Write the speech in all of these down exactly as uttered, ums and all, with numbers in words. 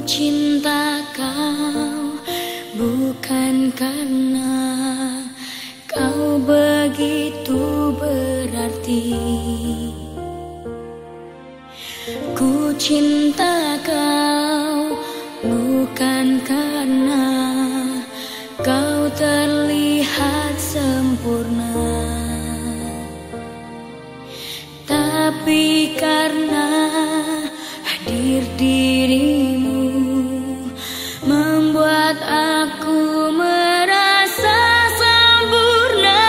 cinta kau bukan karena kau begitu berarti. Ku cinta kau bukan karena kau terlihat sempurna, tapi karena hadir dirimu membuat aku merasa sempurna.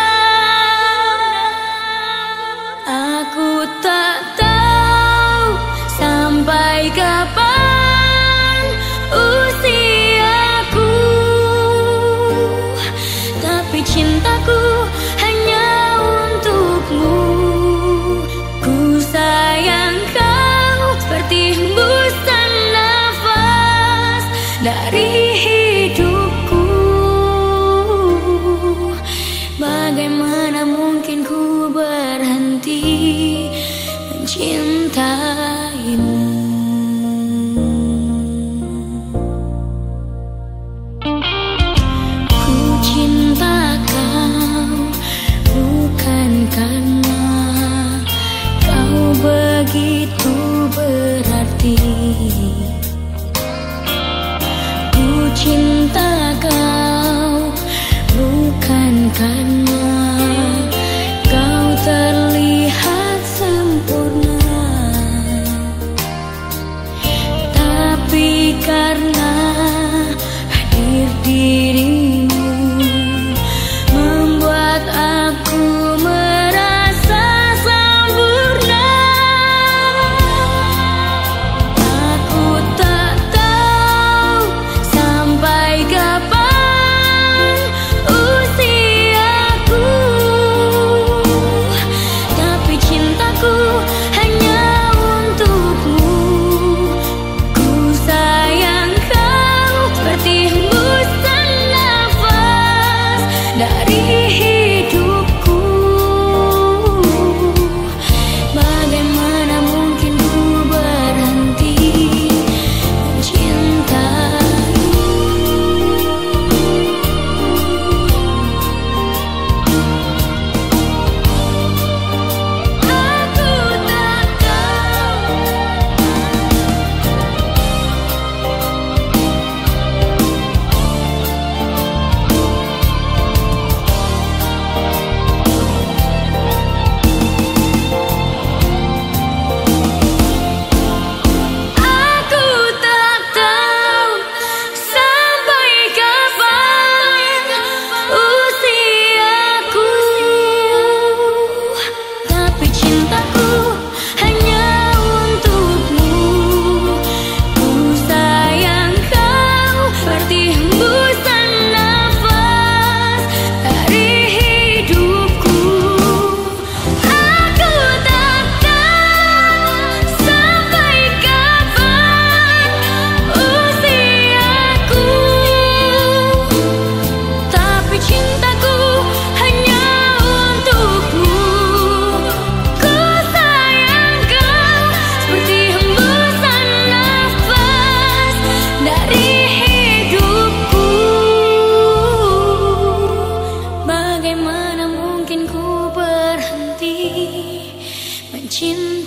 Aku tak tahu sampai kapan usiaku, tapi cintaku hanya untukmu. Ku sayang kau seperti hembusan nafas dari hidupku. Bagaimana mungkin ku berhenti mencintaimu? Ku cinta kau bukan karena kau begitu berarti. Ku cinta kau bukan karena kau terlihat sempurna, tapi karena hadir dirimu membuat aku merasa sempurna. Aku tak tahu sampai kapan usiaku, tapi cintaku hanya untukmu. Ku sayang kau seperti hembusan nafas dari hidupku. Bagaimana mungkin ku berhenti mencintaimu? Aku tak tahu. Aku tak tahu sampai kapan usiaku, tapi cintaku hanya untukmu. Ku sayang kau seperti hembusan nafas dari hidupku. Aku tak tahu sampai kapan usiaku, tapi cintaku hanya untukmu. Ku sayang kau seperti hembusan nafas dari hidupku. Bagaimana mungkin ku berhenti mencintai